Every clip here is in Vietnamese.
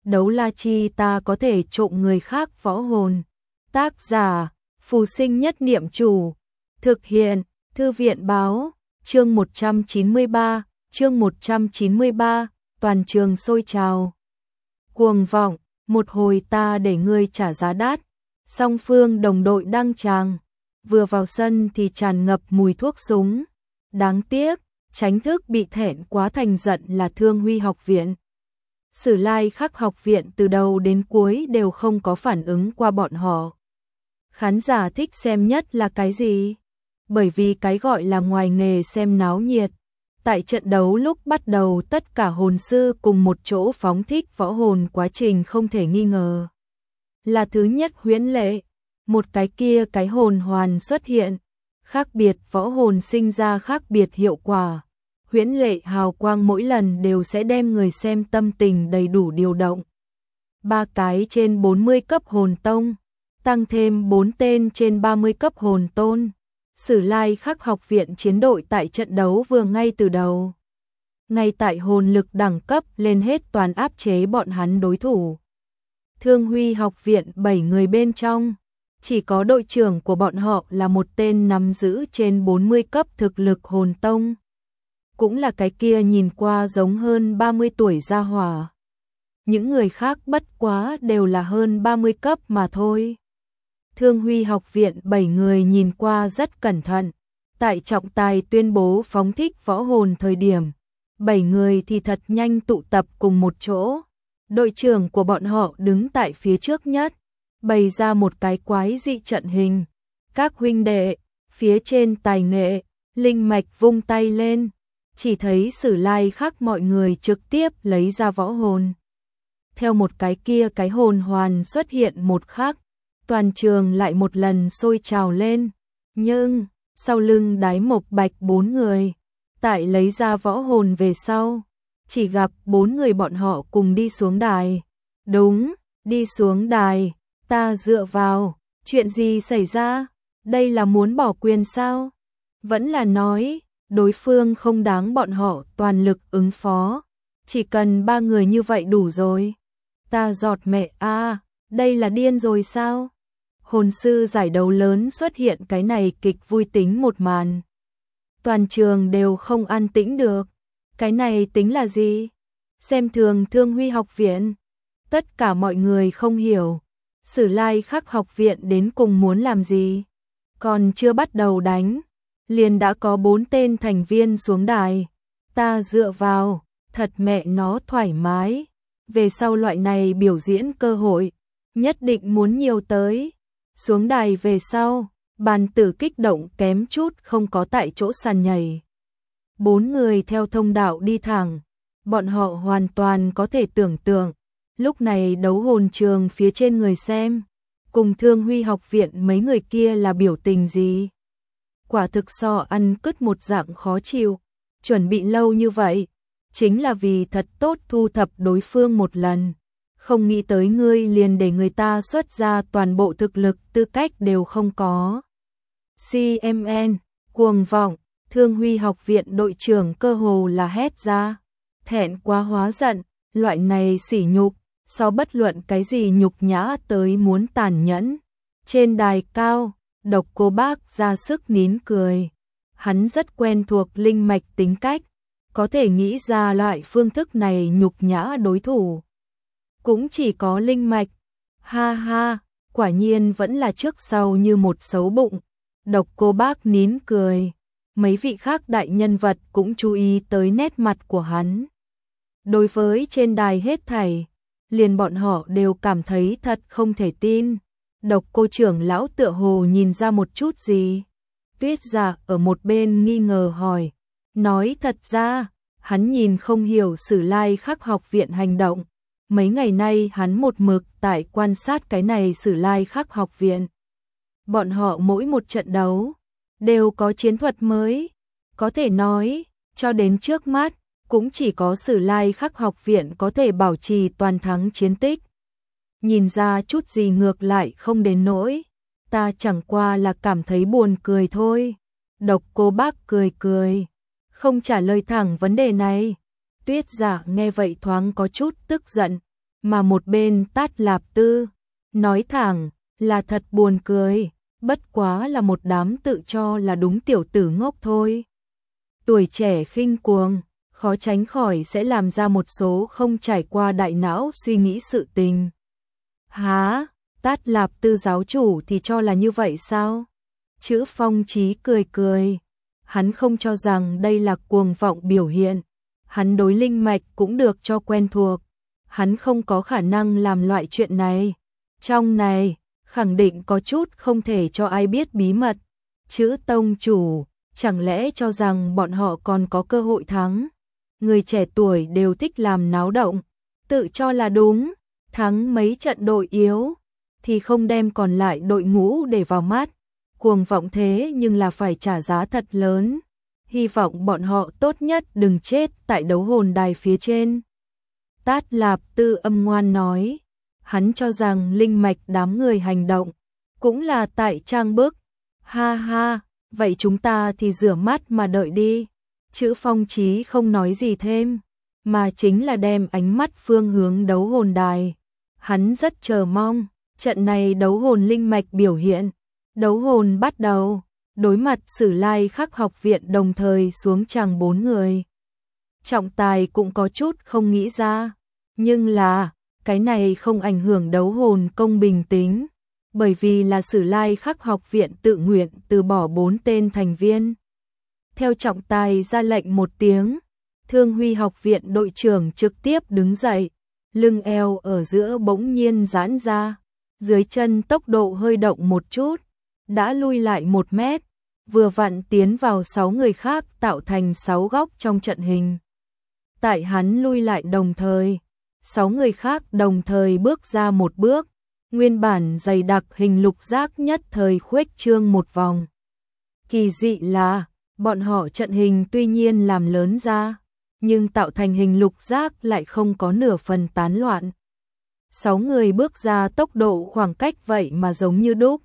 đấu la chi ta có thể trộm người khác võ hồn. Tác giả, Phù Sinh Nhất Niệm Chủ. Thực hiện, Thư viện báo, chương 193, toàn trường sôi trào. Cuồng vọng, một hồi ta để ngươi trả giá đắt. Song phương đồng đội đăng tràng, vừa vào sân thì tràn ngập mùi thuốc súng. Đáng tiếc, Chánh Thức bị thẹn quá thành giận là Thương Huy học viện. Sử Lai Khắc học viện từ đầu đến cuối đều không có phản ứng qua bọn họ. Khán giả thích xem nhất là cái gì? Bởi vì cái gọi là ngoài nghề xem náo nhiệt. Tại trận đấu lúc bắt đầu tất cả hồn sư cùng một chỗ phóng thích võ hồn, quá trình không thể nghi ngờ là thứ nhất huyễn lệ. Một cái kia cái hồn hoàn xuất hiện, khác biệt võ hồn sinh ra khác biệt hiệu quả. Huyễn lệ hào quang mỗi lần đều sẽ đem người xem tâm tình đầy đủ điều động. 3 cái trên 40 cấp hồn tông, tăng thêm 4 tên trên 30 cấp hồn tôn. Sử Lai Khắc học viện chiến đội tại trận đấu vừa ngay từ đầu. Ngay tại hồn lực đẳng cấp lên hết toàn áp chế bọn hắn đối thủ. Thương Huy học viện 7 người bên trong, chỉ có đội trưởng của bọn họ là một tên nắm giữ trên 40 cấp thực lực hồn tông. Cũng là cái kia nhìn qua giống hơn 30 tuổi gia hỏa. Những người khác bất quá đều là hơn 30 cấp mà thôi. Thương Huy học viện 7 người nhìn qua rất cẩn thận. Tại trọng tài tuyên bố phóng thích võ hồn thời điểm, 7 người thì thật nhanh tụ tập cùng một chỗ. Đội trưởng của bọn họ đứng tại phía trước nhất, bày ra một cái quái dị trận hình. Các huynh đệ, phía trên tài nghệ, linh mạch vung tay lên, chỉ thấy Sử Lai Khắc mọi người trực tiếp lấy ra võ hồn. Theo một cái kia cái hồn hoàn xuất hiện một khắc, toàn trường lại một lần sôi trào lên. Nhưng, sau lưng Đái Mộc Bạch 4 người, tại lấy ra võ hồn về sau, chỉ gặp 4 người bọn họ cùng đi xuống đài. Đúng, đi xuống đài, ta dựa vào, chuyện gì xảy ra? Đây là muốn bỏ quyền sao? Vẫn là nói, đối phương không đáng bọn họ toàn lực ứng phó. Chỉ cần 3 người như vậy đủ rồi. Ta giọt mẹ a, đây là điên rồi sao? Hồn sư giải đấu lớn xuất hiện cái này kịch vui tính một màn. Toàn trường đều không an tĩnh được. Cái này tính là gì? Xem thường Thương Huy học viện. Tất cả mọi người không hiểu. Sử Lai Khắc học viện đến cùng muốn làm gì? Còn chưa bắt đầu đánh, liền đã có 4 tên thành viên xuống đài. Ta dựa vào, thật mẹ nó thoải mái. Về sau loại này biểu diễn cơ hội, nhất định muốn nhiều tới. Xuống đài về sau, bàn tử kích động kém chút không có tại chỗ sàn nhảy. 4 người theo thông đạo đi thẳng, bọn họ hoàn toàn có thể tưởng tượng, lúc này đấu hồn trường phía trên người xem, cùng Thương Huy học viện mấy người kia là biểu tình gì. Quả thực so ăn cứt một dạng khó chịu, chuẩn bị lâu như vậy, chính là vì thật tốt thu thập đối phương một lần. Không nghĩ tới ngươi liền để người ta xuất ra toàn bộ thực lực, tư cách đều không có. CMN, cuồng vọng, Thương Huy học viện đội trưởng cơ hồ là hét ra. Thẹn quá hóa giận, loại này sỉ nhục, so bất luận cái gì nhục nhã tới muốn tàn nhẫn. Trên đài cao, Độc Cô Bác ra sức nín cười. Hắn rất quen thuộc linh mạch tính cách, có thể nghĩ ra loại phương thức này nhục nhã đối thủ. Cũng chỉ có linh mạch. Ha ha, quả nhiên vẫn là trước sau như một xấu bụng. Độc Cô Bác nín cười. Mấy vị khác đại nhân vật cũng chú ý tới nét mặt của hắn. Đối với trên đài hết thảy, liền bọn họ đều cảm thấy thật không thể tin. Độc Cô trưởng lão tựa hồ nhìn ra một chút gì. Tuyết Dạ ở một bên nghi ngờ hỏi. Nói thật ra, hắn nhìn không hiểu Sử Lai Khắc học viện hành động. Mấy ngày nay hắn một mực tại quan sát cái này Sử Lai Khắc học viện. Bọn họ mỗi một trận đấu đều có chiến thuật mới. Có thể nói, cho đến trước mắt, cũng chỉ có Sử Lai Khắc học viện có thể bảo trì toàn thắng chiến tích. Nhìn ra chút gì ngược lại không đến nỗi. Ta chẳng qua là cảm thấy buồn cười thôi. Độc Cô Bác cười cười, không trả lời thẳng vấn đề này. Tuyết Dạ nghe vậy thoáng có chút tức giận. mà một bên Tát Lạp Tư, nói thẳng là thật buồn cười, bất quá là một đám tự cho là đúng tiểu tử ngốc thôi. Tuổi trẻ khinh cuồng, khó tránh khỏi sẽ làm ra một số không trải qua đại não suy nghĩ sự tình. Hả? Tát Lạp Tư giáo chủ thì cho là như vậy sao? Chữ Phong Chí cười cười, hắn không cho rằng đây là cuồng vọng biểu hiện, hắn đối linh mạch cũng được cho quen thuộc, hắn không có khả năng làm loại chuyện này. Trong này, khẳng định có chút không thể cho ai biết bí mật. Chữ tông chủ, chẳng lẽ cho rằng bọn họ còn có cơ hội thắng? Người trẻ tuổi đều thích làm náo động, tự cho là đúng, thắng mấy trận đội yếu, thì không đem còn lại đội ngũ để vào mắt. Cuồng vọng thế nhưng là phải trả giá thật lớn. Hy vọng bọn họ tốt nhất đừng chết tại đấu hồn đài phía trên. Tát Lạp Tư âm ngoan nói, hắn cho rằng linh mạch đám người hành động cũng là tại trang bức. Ha ha, vậy chúng ta thì rửa mắt mà đợi đi. Chữ Phong Chí không nói gì thêm, mà chính là đem ánh mắt phương hướng đấu hồn đài. Hắn rất chờ mong trận này đấu hồn linh mạch biểu hiện. Đấu hồn bắt đầu, đối mặt Sử Lai Khắc học viện đồng thời xuống tràng 4 người. Trọng tài cũng có chút không nghĩ ra, nhưng là cái này không ảnh hưởng đấu hồn công bình tính, bởi vì là Sử Lai Khắc học viện tự nguyện từ bỏ 4 tên thành viên. Theo trọng tài ra lệnh một tiếng, Thương Huy học viện đội trưởng trực tiếp đứng dậy, lưng eo ở giữa bỗng nhiên giãn ra, dưới chân tốc độ hơi động một chút, đã lui lại 1 mét, vừa vặn tiến vào 6 người khác tạo thành 6 góc trong trận hình. Tại hắn lui lại đồng thời, 6 người khác đồng thời bước ra một bước, nguyên bản dày đặc hình lục giác nhất thời khuếch trương một vòng. Kỳ dị là, bọn họ trận hình tuy nhiên làm lớn ra, nhưng tạo thành hình lục giác lại không có nửa phần tán loạn. 6 người bước ra tốc độ khoảng cách vậy mà giống như đúc.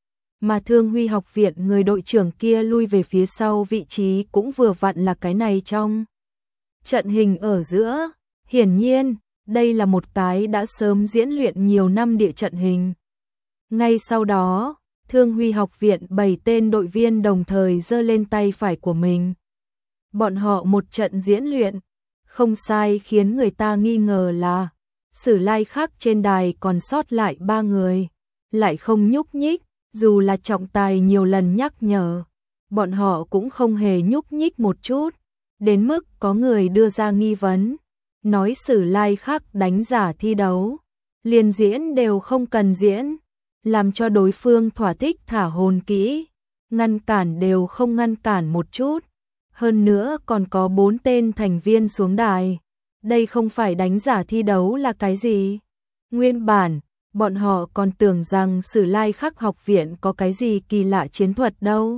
Mà Thương Huy học viện người đội trưởng kia lui về phía sau vị trí cũng vừa vặn là cái này trong trận hình ở giữa. Hiển nhiên, đây là một cái đã sớm diễn luyện nhiều năm địa trận hình. Ngay sau đó, Thương Huy học viện 7 tên đội viên đồng thời giơ lên tay phải của mình. Bọn họ một trận diễn luyện, không sai, khiến người ta nghi ngờ là Sử Lai Khắc trên đài còn sót lại 3 người, lại không nhúc nhích, dù là trọng tài nhiều lần nhắc nhở, bọn họ cũng không hề nhúc nhích một chút, đến mức có người đưa ra nghi vấn, nói Sử Lai Khắc đánh giả thi đấu, liền diễn đều không cần diễn, làm cho đối phương thỏa thích thả hồn kỹ, ngăn cản đều không ngăn cản một chút, hơn nữa còn có 4 tên thành viên xuống đài. Đây không phải đánh giả thi đấu là cái gì? Nguyên bản, bọn họ còn tưởng rằng Sử Lai Khắc học viện có cái gì kỳ lạ chiến thuật đâu.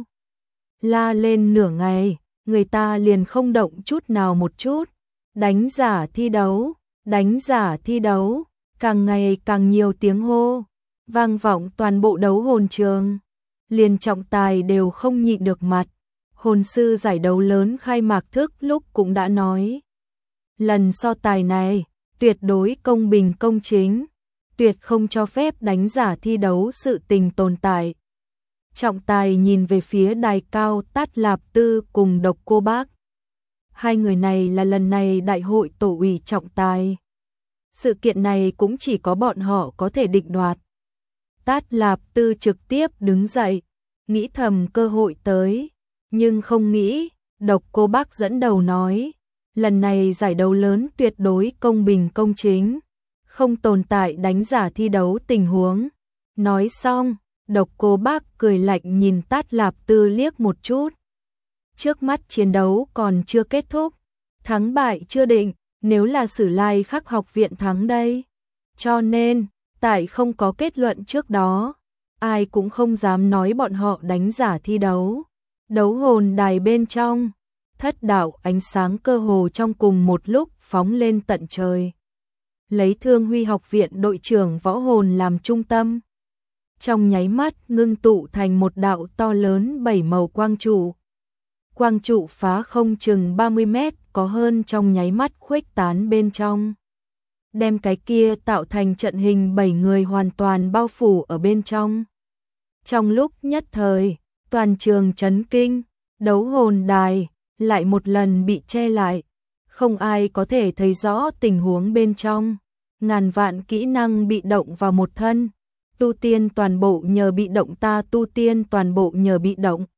La lên nửa ngày, người ta liền không động chút nào một chút. Đánh giả thi đấu, đánh giả thi đấu, càng ngày càng nhiều tiếng hô, vang vọng toàn bộ đấu hồn trường. Liền trọng tài đều không nhịn được mặt. Hồn sư giải đấu lớn khai mạc thức lúc cũng đã nói. Lần so tài này, tuyệt đối công bình công chính, tuyệt không cho phép đánh giả thi đấu sự tình tồn tại. Trọng tài nhìn về phía đài cao Tát Lạp Tư cùng Độc Cô Bác. Hai người này là lần này đại hội tổ ủy trọng tài. Sự kiện này cũng chỉ có bọn họ có thể định đoạt. Tát Lạp Tư trực tiếp đứng dậy, nghĩ thầm cơ hội tới, nhưng không nghĩ, Độc Cô Bác dẫn đầu nói. Lần này giải đấu lớn tuyệt đối công bình công chính, không tồn tại đánh giả thi đấu tình huống. Nói xong, Độc Cô Bác cười lạnh nhìn Tát Lạp Tư liếc một chút. Trước mắt chiến đấu còn chưa kết thúc, thắng bại chưa định, nếu là Sử Lai Khắc học viện thắng đây. Cho nên, tại không có kết luận trước đó, ai cũng không dám nói bọn họ đánh giả thi đấu. Đấu hồn đài bên trong, thất đạo ánh sáng cơ hồ trong cùng một lúc phóng lên tận trời. Lấy Thương Huy học viện đội trưởng võ hồn làm trung tâm. Trong nháy mắt ngưng tụ thành một đạo to lớn 7 màu quang trụ. Quang trụ phá không chừng 30 mét có hơn, trong nháy mắt khuếch tán bên trong. đem cái kia tạo thành trận hình 7 người hoàn toàn bao phủ ở bên trong. Trong lúc nhất thời, toàn trường chấn kinh, đấu hồn đài lại một lần bị che lại, không ai có thể thấy rõ tình huống bên trong. Ngàn vạn kỹ năng bị động vào một thân, tu tiên toàn bộ nhờ bị động, ta tu tiên toàn bộ nhờ bị động.